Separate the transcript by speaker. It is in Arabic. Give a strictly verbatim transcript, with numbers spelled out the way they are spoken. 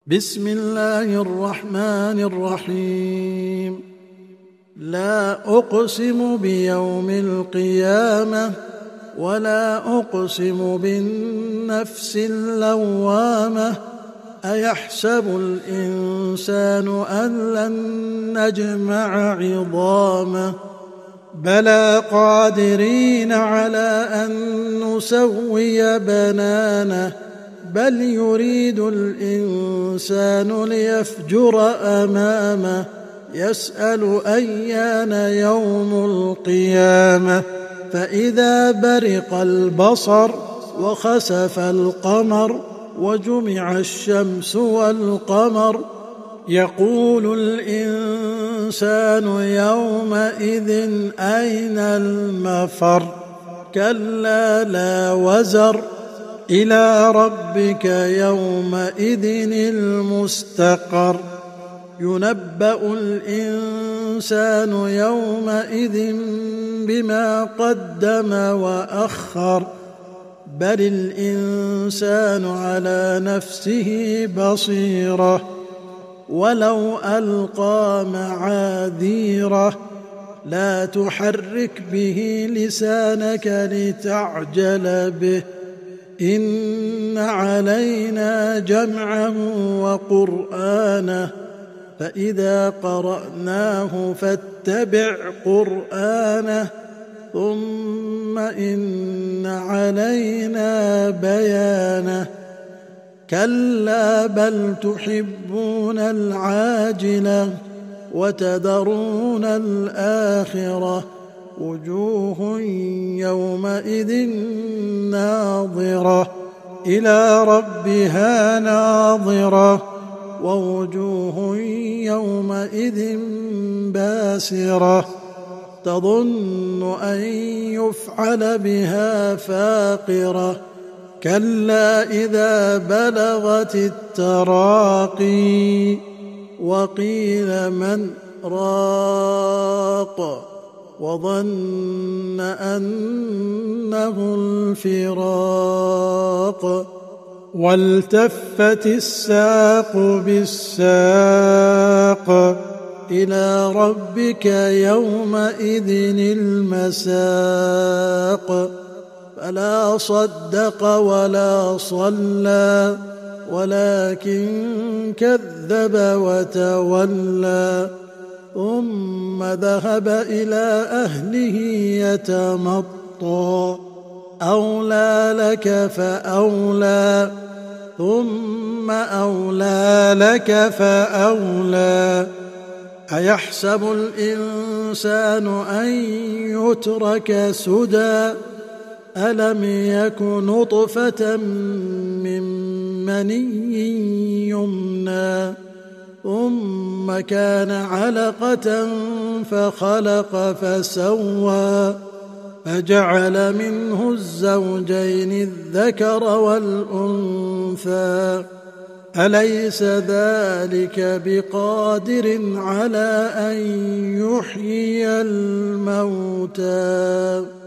Speaker 1: بسم الله الرحمن الرحيم. لا أقسم بيوم القيامة ولا أقسم بالنفس اللوامة أيحسب الإنسان أن لن نجمع عظامه بلى قادرين على أن نسوي بنانه بل يريد الإنسان ليفجر أمامه يسأل أيان يوم القيامة فإذا برق البصر وخسف القمر وجمع الشمس والقمر يقول الإنسان يومئذ أين المفر كلا لا وزر إلى ربك يومئذ المستقر ينبأ الإنسان يومئذ بما قدم وأخر بل الإنسان على نفسه بصيرة ولو ألقى معاذيره لا تحرك به لسانك لتعجل به إن علينا جمعه وقرآنه فإذا قرأناه فاتبع قرآنه ثم إن علينا بيانه كلا بل تحبون العاجلة وتذرون الآخرة وجوه يومئذ ناظرة إلى ربها ناظرة ووجوه يومئذ باسرة تظن أن يفعل بها فاقرة كلا إذا بلغت التراقي وقيل من راق وظن أنه الفراق والتفت الساق بالساق إلى ربك يومئذ المساق فلا صدق ولا صلى ولكن كذب وتولى ثم ذهب إلى أهله يتمطى أولى لك فأولى ثم أولى لك فأولى أيحسب الإنسان أن يترك سدى ألم يك نطفة من مني يمنى ثم كان علقة فخلق فسوى فجعل منه الزوجين الذكر والأنثى أليس ذلك بقادر على أن يحيي الموتى